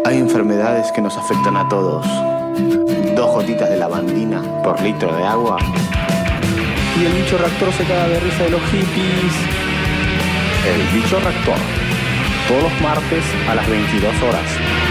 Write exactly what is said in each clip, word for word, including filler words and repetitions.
Hay enfermedades que nos afectan a todos. Dos gotitas de lavandina por litro de agua y el bicho reactor se caga de risa de los hippies. El bicho reactor, todos los martes a las veintidós horas.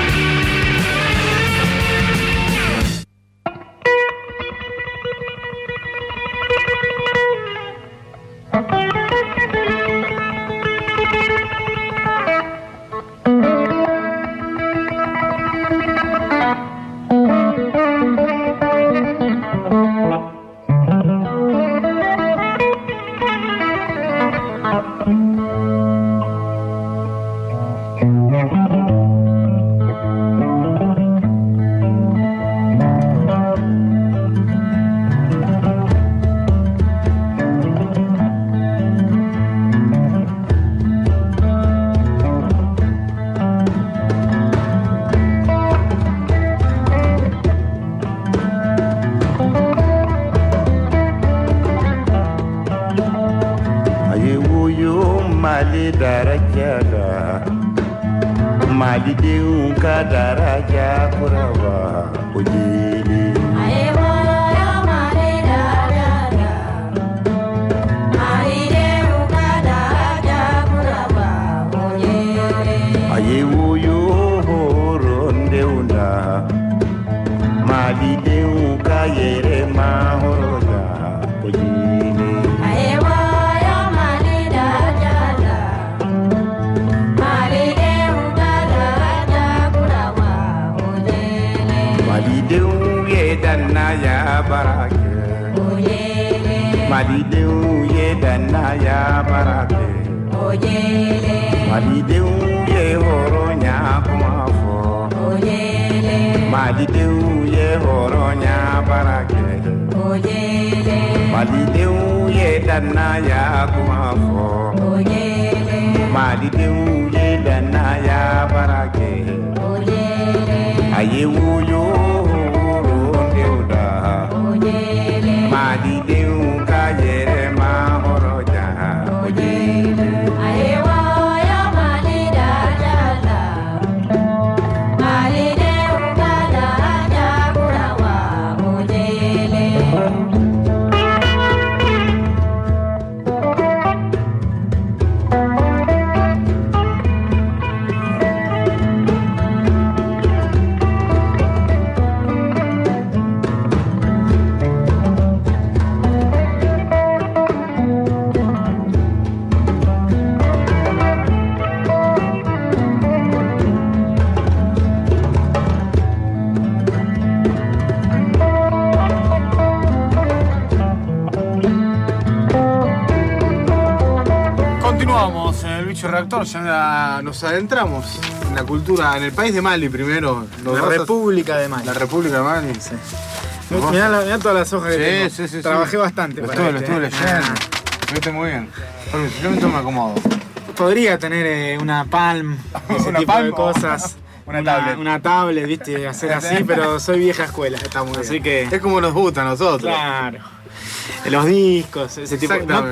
Reactor, ya nos adentramos en la cultura, en el país de Mali primero. La República de Mali. La República de Mali, sí. Mirá, la, mirá todas las hojas sí, que tengo. Sí, sí, Trabajé sí. bastante lo para estuve, este, Lo ¿eh? estuve leyendo. Lo viste muy bien. Yo me tomo acomodo. Podría tener eh, una Palm, ese una tipo palm, de cosas. Una, una tablet. Una tablet, viste, hacer así, pero soy vieja escuela. Está muy así bien. que Es como nos gusta a nosotros. Claro. Los discos, ese tipo. No,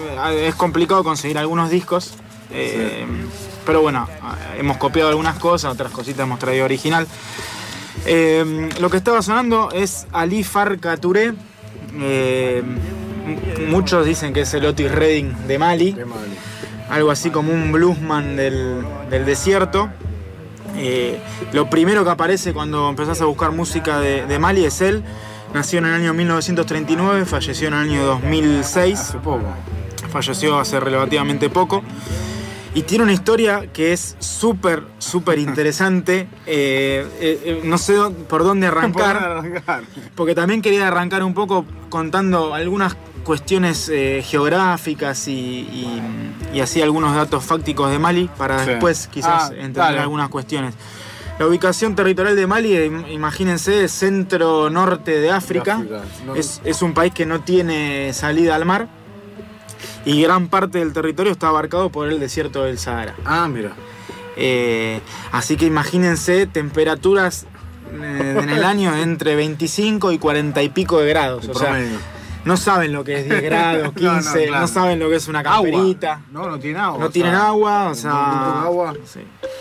es complicado conseguir algunos discos. Eh, sí. Pero bueno, hemos copiado algunas cosas, otras cositas hemos traído original. Eh, lo que estaba sonando es Ali Farka Touré. Eh, muchos dicen que es el Otis Redding de Mali. de Mali. Algo así como un bluesman del, del desierto. Eh, lo primero que aparece cuando empezás a buscar música de, de Mali es él. Nació en el año mil novecientos treinta y nueve, falleció en el año dos mil seis. Hace poco. Falleció hace relativamente poco. Y tiene una historia que es súper, súper interesante. Eh, eh, no sé por dónde arrancar, ¿Por dónde arrancar? Porque también quería arrancar un poco contando algunas cuestiones eh, geográficas y, y, y así algunos datos fácticos de Mali para sí. después quizás ah, entender dale. algunas cuestiones. La ubicación territorial de Mali, imagínense, es centro-norte de África. De África. No. Es, es un país que no tiene salida al mar. Y gran parte del territorio está abarcado por el desierto del Sahara. Ah, mira. Eh, así que imagínense temperaturas eh, en el año entre veinticinco y cuarenta y pico de grados. O sea, no saben lo que es diez grados, quince, no, no, claro. no saben lo que es una camperita. Agua. No, no tienen agua. No o tienen sea, agua, o sea. No agua. Sí.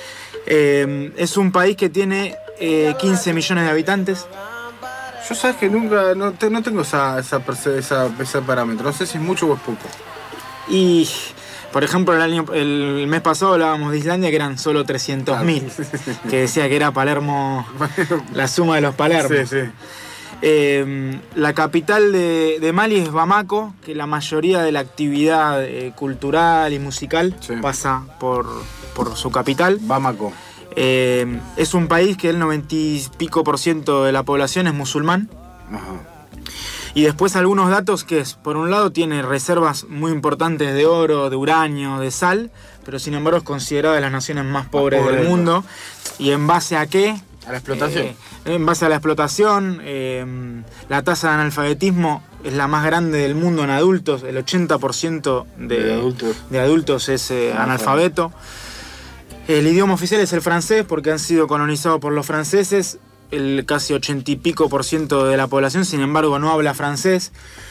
Eh, es un país que tiene eh, quince millones de habitantes. Yo sabes que nunca, no, te, no tengo esa, esa, esa, ese parámetro, no sé si es mucho o es poco. Y, por ejemplo, el, año, el mes pasado hablábamos de Islandia, que eran solo trescientos mil, claro. Que decía que era Palermo, la suma de los Palermos. Sí, sí. Eh, la capital de, de Mali es Bamako, que la mayoría de la actividad eh, cultural y musical sí. pasa por, por su capital. Bamako. Eh, es un país que el noventa y pico por ciento de la población es musulmán. Ajá. Y después algunos datos que es, por un lado tiene reservas muy importantes de oro, de uranio, de sal, pero sin embargo es considerada de las naciones más pobres más del mundo. ¿Y en base a qué? A la explotación. Eh, en base a la explotación, eh, la tasa de analfabetismo es la más grande del mundo en adultos, el ochenta por ciento de, de adultos, de adultos es eh, analfabeto. El idioma oficial es el francés porque han sido colonizados por los franceses. El casi ochenta y pico por ciento de la población, sin embargo, no habla francés.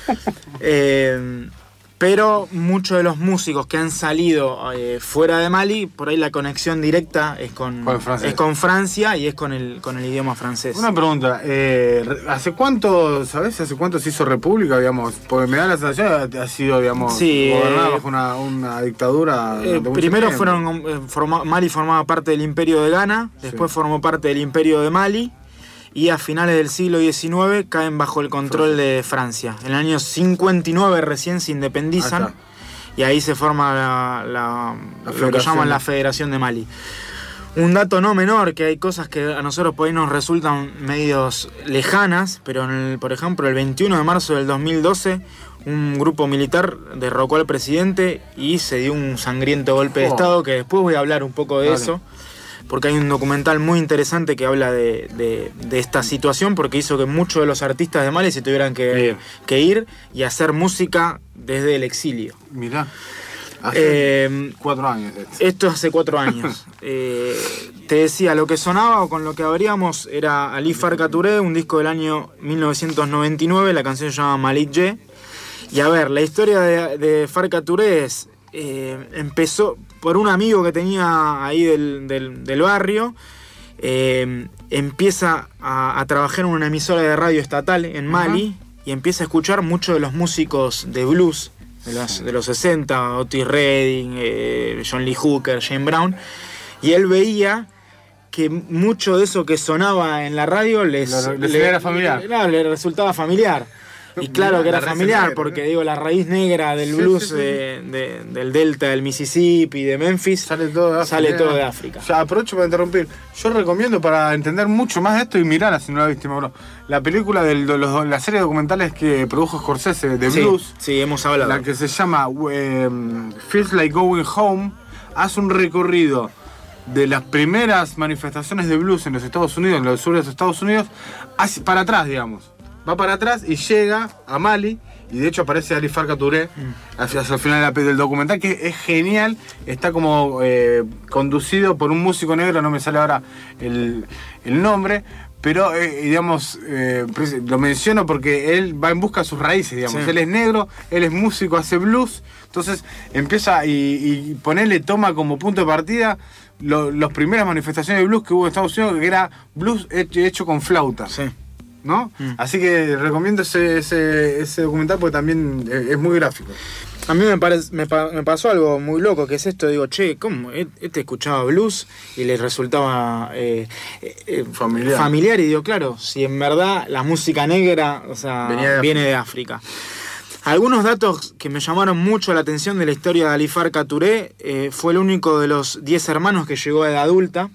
Eh, pero muchos de los músicos que han salido eh, fuera de Mali, por ahí la conexión directa es con, con es con Francia y es con el, con el idioma francés. Una pregunta, eh, ¿hace cuánto, sabes, hace cuánto se hizo república, digamos? Porque me da la sensación que ha sido, digamos, sí, gobernada eh, bajo una, una dictadura. Eh, primero fueron, eh, forma, Mali formaba parte del Imperio de Ghana, después sí. formó parte del Imperio de Mali, y a finales del siglo diecinueve caen bajo el control de Francia. En el año cincuenta y nueve recién se independizan ahí y ahí se forma la, la, la lo que llaman la Federación de Mali. Un dato no menor, que hay cosas que a nosotros por ahí nos resultan medios lejanas, pero en el, por ejemplo el veintiuno de marzo del dos mil doce un grupo militar derrocó al presidente y se dio un sangriento golpe de oh. Estado, que después voy a hablar un poco de vale. eso. Porque hay un documental muy interesante que habla de, de, de esta situación, porque hizo que muchos de los artistas de Mali se tuvieran que, que ir y hacer música desde el exilio. Mirá, hace eh, cuatro años. Esto hace cuatro años. eh, te decía, lo que sonaba o con lo que abríamos era Ali Farka Touré, un disco del año mil novecientos noventa y nueve, la canción se llama Malik J. Y a ver, la historia de, de Farka Touré es... Eh, empezó por un amigo que tenía ahí del, del, del barrio, eh, empieza a, a trabajar en una emisora de radio estatal en Mali. Uh-huh. Y empieza a escuchar muchos de los músicos de blues de los, de los sesenta, Otis Redding, eh, John Lee Hooker, James Brown, y él veía que mucho de eso que sonaba en la radio les, le, le, le era familiar. Le, le, le resultaba familiar. Y claro que era familiar, porque digo, la raíz negra del sí, blues sí, sí. De, de, del delta del Mississippi, de Memphis, sale todo de África. Sale todo de África. Ya, aprovecho para interrumpir. Yo recomiendo, para entender mucho más de esto y mirarla si no la viste, bro, la película de los, la serie de documentales que produjo Scorsese de sí, blues. Sí, hemos hablado. La que se llama eh, Feels Like Going Home. Hace un recorrido de las primeras manifestaciones de blues en los Estados Unidos, en los sur de los Estados Unidos, hacia, para atrás, digamos. Va para atrás y llega a Mali, y de hecho aparece Ali Farka Touré mm. hacia, hacia el final del documental, que es genial. Está como eh, conducido por un músico negro, no me sale ahora el, el nombre, pero eh, digamos, eh, lo menciono porque él va en busca de sus raíces, digamos. Sí. Él es negro, él es músico, hace blues, entonces empieza y, y ponerle toma como punto de partida lo, las primeras manifestaciones de blues que hubo en Estados Unidos, que era blues hecho, hecho con flauta. Sí. ¿No? Mm. Así que recomiendo ese, ese, ese documental porque también es muy gráfico. A mí me, parece, me, me pasó algo muy loco, que es esto, digo, che, ¿cómo? Este escuchaba blues y le resultaba eh, eh, familiar. familiar, y digo, claro, si en verdad la música negra, o sea, de viene de África. Algunos datos que me llamaron mucho la atención de la historia de Ali Farka Touré, eh, fue el único de los diez hermanos que llegó a edad adulta,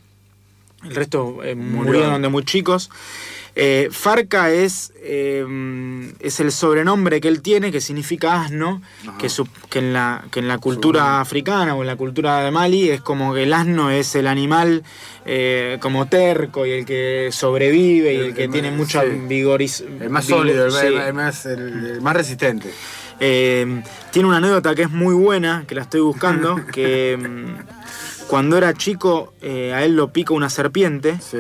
el resto eh, murieron de muy chicos. Eh, Farka es, eh, es el sobrenombre que él tiene, que significa asno, que, su, que, en la, que en la cultura Sobre. africana o en la cultura de Mali es como que el asno es el animal eh, como terco y el que sobrevive y el, el que el tiene más, mucha sí. vigoriz... El más vigor, sólido, el, sí. el, más, el, el más resistente. Eh, tiene una anécdota que es muy buena, que la estoy buscando, que cuando era chico eh, a él lo pica una serpiente. Sí.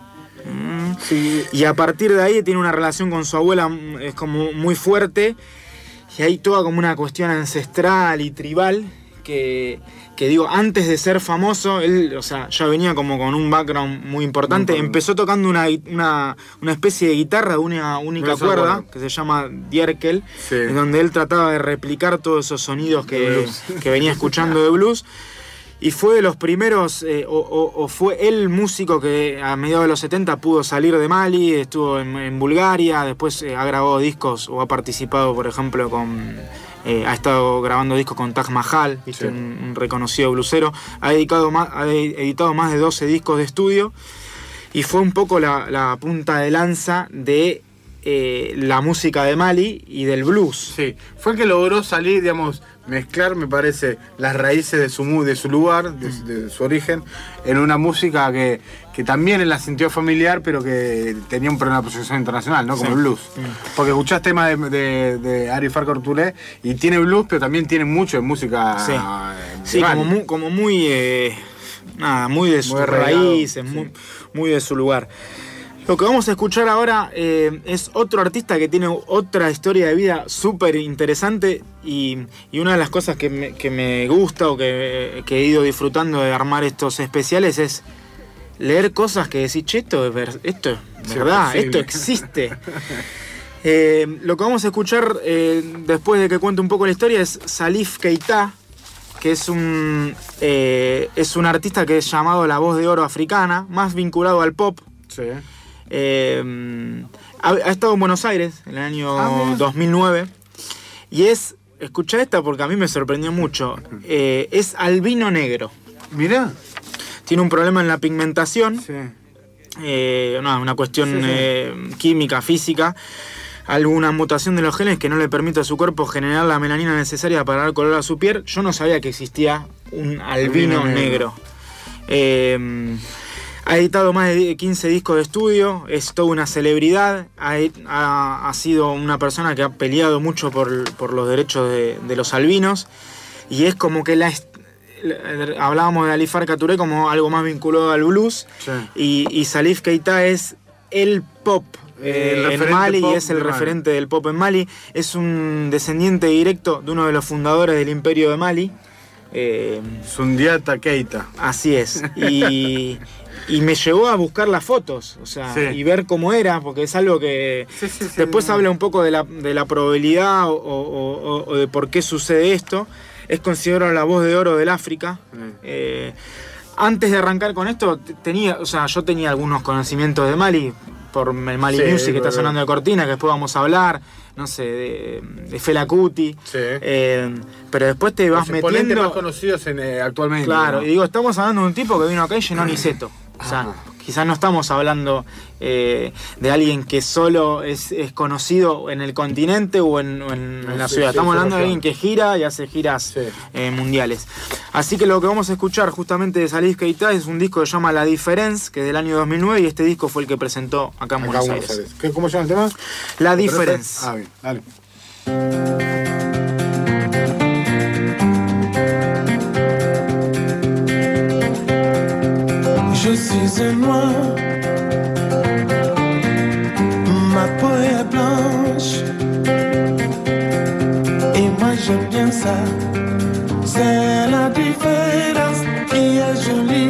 Sí. Y a partir de ahí tiene una relación con su abuela, es como muy fuerte, y hay toda como una cuestión ancestral y tribal que, que digo, antes de ser famoso, él, o sea, ya venía como con un background muy importante. Muy Empezó tocando una, una, una especie de guitarra de una única no cuerda, acuerdo. que se llama Dierkel, sí. en donde él trataba de replicar todos esos sonidos que, que venía escuchando de blues. Y fue de los primeros, eh, o, o, o fue el músico que a mediados de los setenta pudo salir de Mali, estuvo en, en Bulgaria, después eh, ha grabado discos o ha participado, por ejemplo, con... Eh, ha estado grabando discos con Taj Mahal, ¿viste? Sí. Un, un reconocido blusero. Ha, dedicado más, ha editado más de doce discos de estudio y fue un poco la, la punta de lanza de eh, la música de Mali y del blues. Sí, fue el que logró salir, digamos, mezclar, me parece, las raíces de su, de su lugar, de, de su origen, en una música que, que también él la sintió familiar, pero que tenía un, una proyección internacional, ¿no? Como sí. el blues. Sí. Porque escuchás temas de, de, de Ari Farquhar Touré y tiene blues, pero también tiene mucho de música. Sí, sí como muy, como muy, eh, nada, muy de sus muy raíces, sí. muy, muy de su lugar. Lo que vamos a escuchar ahora eh, es otro artista que tiene otra historia de vida súper interesante y, y una de las cosas que me, que me gusta o que, que he ido disfrutando de armar estos especiales es leer cosas que decís, che, esto es, ver, esto es verdad, sí, esto existe. eh, lo que vamos a escuchar eh, después de que cuente un poco la historia es Salif Keita, que es un, eh, es un artista que es llamado la voz de oro africana, más vinculado al pop. Sí. Eh, ha, ha estado en Buenos Aires en el año ah, dos mil nueve y es, escucha esta porque a mí me sorprendió mucho, eh, es albino negro. Mirá. Tiene un problema en la pigmentación, sí. eh, no, una cuestión sí, sí. Eh, química, física, alguna mutación de los genes que no le permite a su cuerpo generar la melanina necesaria para dar color a su piel. Yo no sabía que existía un albino, albino negro. negro. Eh, Ha editado más de quince discos de estudio, es toda una celebridad, ha, ha, ha sido una persona que ha peleado mucho por, por los derechos de, de los albinos y es como que la, la hablábamos de Ali Farquhar Touré como algo más vinculado al blues sí. y, y Salif Keita es el pop eh, en Mali y es el referente del pop en Mali, es un descendiente directo de uno de los fundadores del Imperio de Mali. Eh, Sundiata Keita. Así es, y... Y me llevó a buscar las fotos, o sea, sí. y ver cómo era, porque es algo que sí, sí, sí, después sí. habla un poco de la, de la probabilidad o, o, o, o de por qué sucede esto. Es considerado la voz de oro del África. Sí. Eh, antes de arrancar con esto, tenía, o sea, yo tenía algunos conocimientos de Mali, por el Mali sí, Music que está sonando de cortina, que después vamos a hablar, no sé, de, de Fela Kuti. Sí. Eh, pero después te vas los metiendo... más conocidos en, eh, actualmente. Claro, ¿no? Y digo, estamos hablando de un tipo que vino acá y llenó Niceto. O sea, Ajá. quizás no estamos hablando eh, de alguien que solo es, es conocido en el continente o en, o en, no, en la sí, ciudad. Estamos sí, hablando de alguien que gira y hace giras sí. eh, mundiales. Así que lo que vamos a escuchar justamente de Salif Keita es un disco que se llama La Difference, que es del año dos mil nueve, y este disco fue el que presentó acá en acá Buenos Aires. Aires. ¿Qué, ¿Cómo se llama el tema? La Difference. Ah, bien, dale. Je suis un noir, ma peau est blanche, et moi j'aime bien ça, c'est la différence qui est jolie.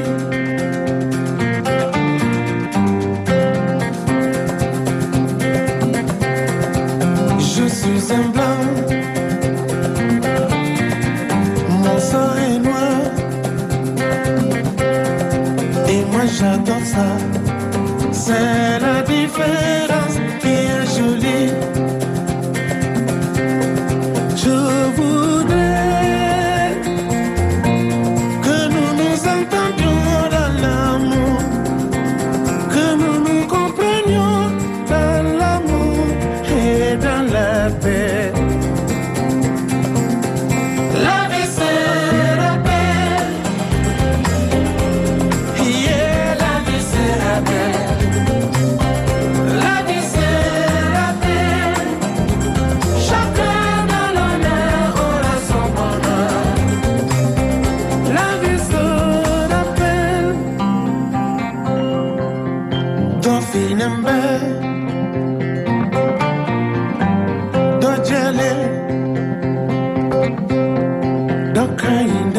Je suis un blanc, mon sang est noir, et moi j'adore ça, c'est la différence qui est jolie. Je voudrais que nous nous entendions dans l'amour, que nous nous comprenions dans l'amour et dans la paix. La vie c'est la paix, yeah, la vie c'est la paix, la vie c'est la paix, chacun dans l'honneur aura son bonheur, la vie c'est la paix. Do finembe, do jele, do crying.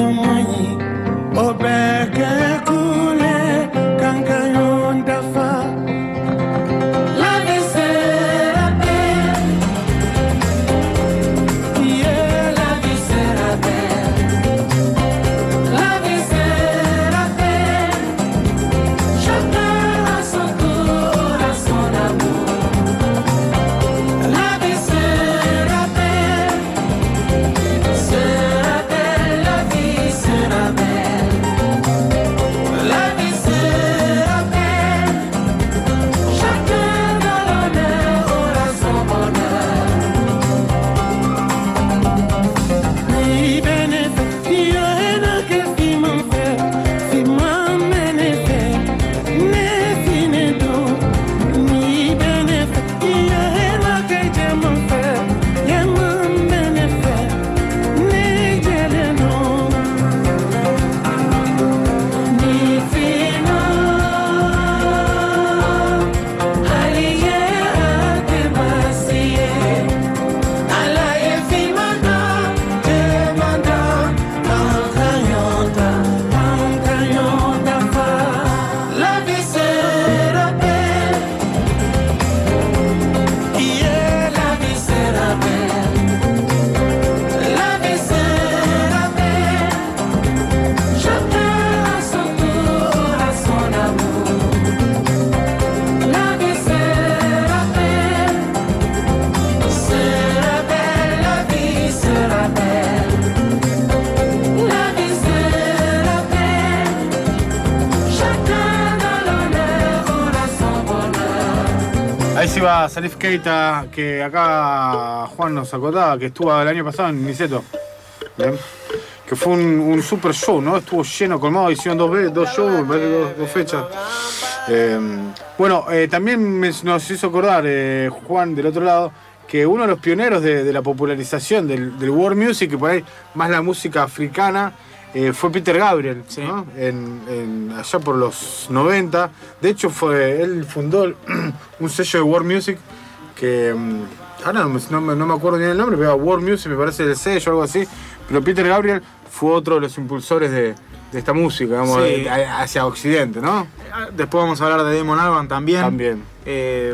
Ahí sí va Salif Keita, que acá Juan nos acordaba que estuvo el año pasado en Niceto. ¿Bien? Que fue un, un super show, ¿no? Estuvo lleno, colmado, hicieron dos, dos shows, dos, dos fechas. Eh, bueno, eh, también me, nos hizo acordar, eh, Juan, del otro lado, que uno de los pioneros de, de la popularización del, del world music, que por ahí más la música africana, eh, fue Peter Gabriel, sí. ¿no? En, en, allá por los noventa. De hecho, fue él fundó un sello de world music que... ahora no, no, no me acuerdo bien el nombre, pero world music me parece el sello o algo así. Pero Peter Gabriel fue otro de los impulsores de, de esta música, digamos, sí. de, hacia Occidente, ¿no? Después vamos a hablar de Damon Albarn también. También. Eh,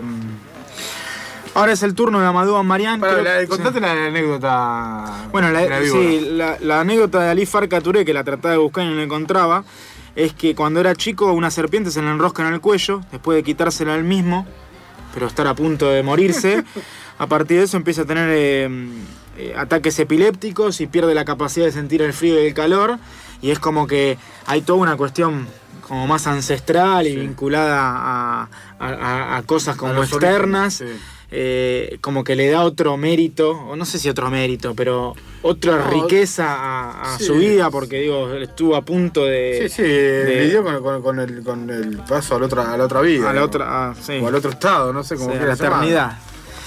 ahora es el turno de Amadou Marian. Pero la, contate sí. la, la anécdota. Bueno, la, la, sí, la, la anécdota de Ali Farka Touré, que la trataba de buscar y no la encontraba, es que cuando era chico una serpiente se le enrosca en el cuello, después de quitársela él mismo, pero estar a punto de morirse. A partir de eso empieza a tener eh, eh, ataques epilépticos y pierde la capacidad de sentir el frío y el calor. Y es como que hay toda una cuestión como más ancestral y sí. vinculada a, a, a cosas como a externas. Sí. Eh, como que le da otro mérito, o no sé si otro mérito, pero otra no, riqueza a, a sí. su vida, porque digo, estuvo a punto de... Sí, sí, de, lidió con, con, con, el, con el paso a la otra, a la otra vida. A la otra, ah, sí. O al otro estado, no sé cómo sí, quiera la eternidad.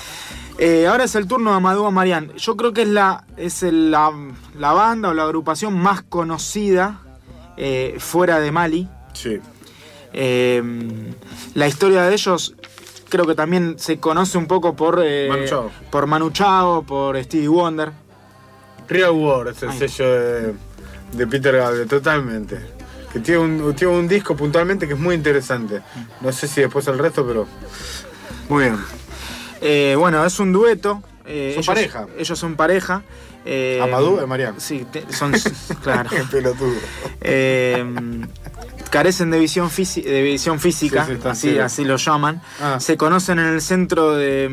Eh, ahora es el turno de Amadou Marian. Yo creo que es la, es el, la, la banda o la agrupación más conocida eh, fuera de Mali. Sí. Eh, la historia de ellos creo que también se conoce un poco por eh, Manu Chao. por Manu Chao, por Stevie Wonder. Real World es el Ay. sello de, de Peter Gabriel, totalmente. Que tiene un, tiene un disco puntualmente que es muy interesante. No sé si después el resto, pero muy bien. Eh, bueno, es un dueto. Eh, ¿Son ellos, pareja? Ellos son pareja. Eh, Amadou y Marian. Sí, te, son. Claro. Qué pelotudo. Eh, carecen de visión, fisi de visión física, sí, sí, así, así lo llaman. Ah. Se conocen en el centro de,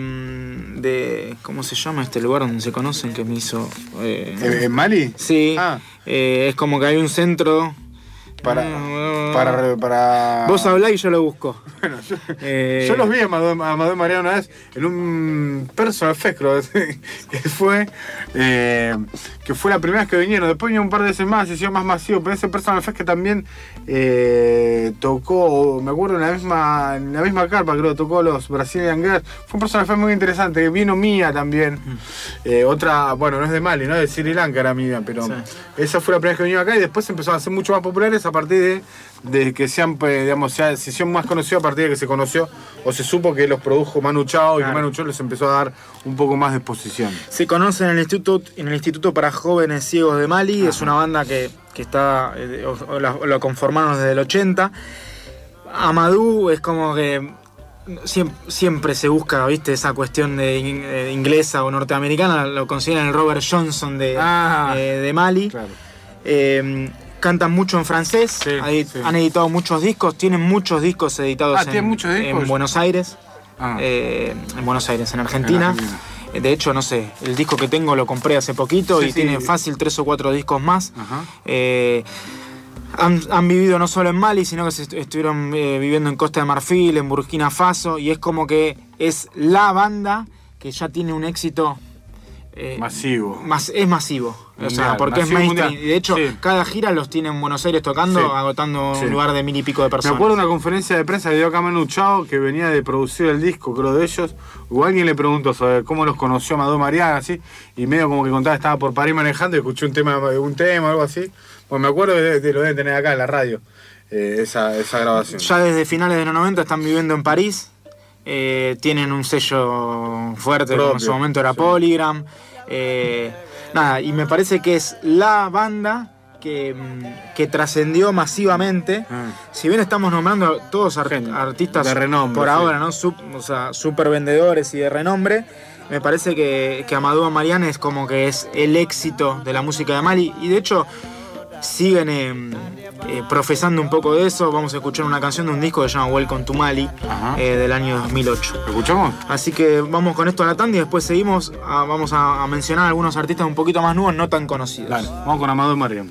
de. ¿Cómo se llama este lugar donde se conocen? Que me hizo. Eh, ¿En Mali? Sí. Ah. Eh, es como que hay un centro. Para, uh, para, para... Vos hablá y yo lo busco. Bueno, yo, eh... yo los vi a Amadou Marian una vez en un personal fest, creo que fue eh, que fue la primera vez que vinieron. Después vinieron un par de veces más, se hicieron más masivo, pero ese personal fest que también eh, tocó, me acuerdo, en la misma en la misma carpa, creo, tocó los Brazilian Girls. Fue un personal fest muy interesante, que vino Mía también. Mm. Eh, otra, bueno, no es de Mali, no es de Sri Lanka, era Mía, pero sí. Esa fue la primera vez que vinieron acá y después empezaron a ser mucho más populares a partir de, de que sean, digamos, se, se hicieron más conocidos a partir de que se conoció o se supo que los produjo Manu Chao, claro. Y que Manu Chao les empezó a dar un poco más de exposición. Se conocen en el Instituto, en el Instituto para Jóvenes Ciegos de Mali. Ajá. Es una banda que, que está, eh, o, o, la, o lo conformaron desde el ochenta. Amadou es como que siempre, siempre se busca, ¿viste? Esa cuestión de, de inglesa o norteamericana, lo consideran el Robert Johnson de, ah, eh, de Mali. Claro. Eh, Cantan mucho en francés, sí, Hay, sí. han editado muchos discos, tienen muchos discos editados ah, en, muchos discos? en Buenos Aires, ah. eh, en Buenos Aires, en Argentina. en Argentina. De hecho, no sé, el disco que tengo lo compré hace poquito sí, y sí. tiene fácil tres o cuatro discos más. Eh, han, han vivido no solo en Mali, sino que se estuvieron eh, viviendo en Costa de Marfil, en Burkina Faso, y es como que es la banda que ya tiene un éxito Eh, masivo. Mas, es masivo. Mundial, o sea, porque es mainstream. Mundial. De hecho, sí. cada gira los tiene en Buenos Aires tocando, sí. agotando sí. un lugar de mil y pico de personas. Me acuerdo de una conferencia de prensa que dio acá Manu Chao, que venía de producir el disco, creo, de ellos. O alguien le preguntó sobre cómo los conoció Amadou Marian, así, y medio como que contaba, estaba por París manejando y escuché un tema, un tema, algo así. Pues me acuerdo de, de lo deben tener acá en la radio, eh, esa, esa grabación. Ya desde finales de los noventa están viviendo en París. Eh, tienen un sello fuerte, como en su momento era sí. Polygram. Eh, nada, y me parece que es la banda que, que trascendió masivamente. Ah. Si bien estamos nombrando todos art artistas de renombre por sí. ahora, ¿no? Sup o sea, super vendedores y de renombre, me parece que, que Amadou Marian es como que es el éxito de la música de Mali. Y de hecho siguen eh, eh, profesando un poco de eso. Vamos a escuchar una canción de un disco que se llama Welcome to Mali, eh, del año dos mil ocho. ¿Lo escuchamos? Así que vamos con esto a la tanda y después seguimos. A, vamos a, a mencionar algunos artistas un poquito más nuevos, no tan conocidos. Dale, vamos con Amadou Marian.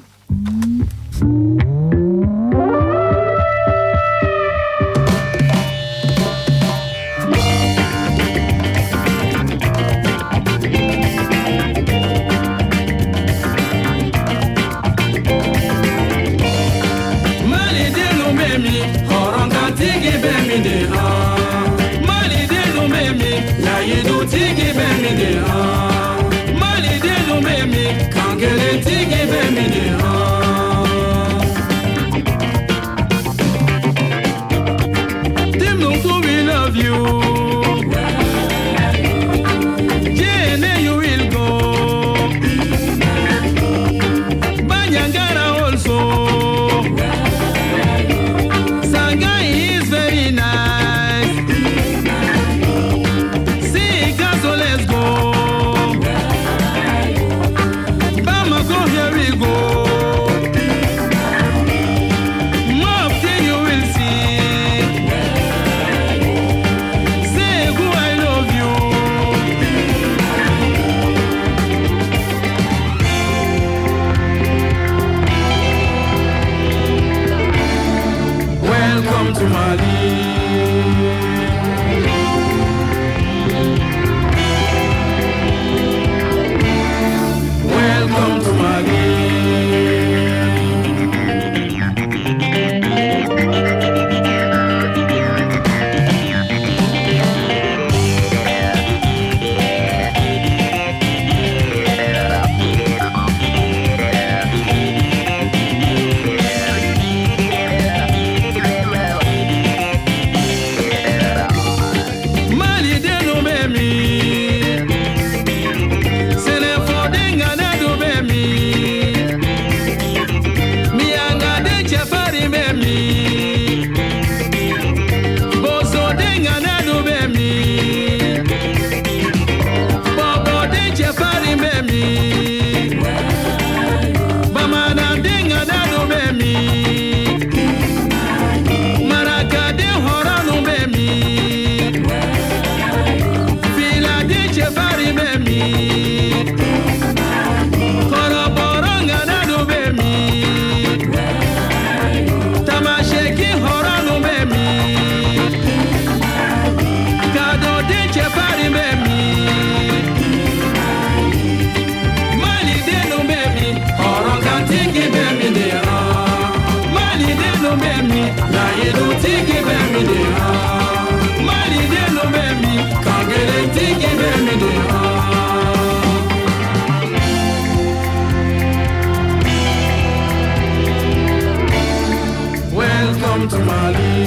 Welcome to Mali.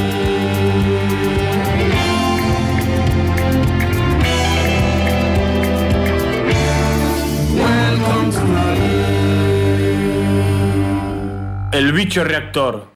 El bicho reactor.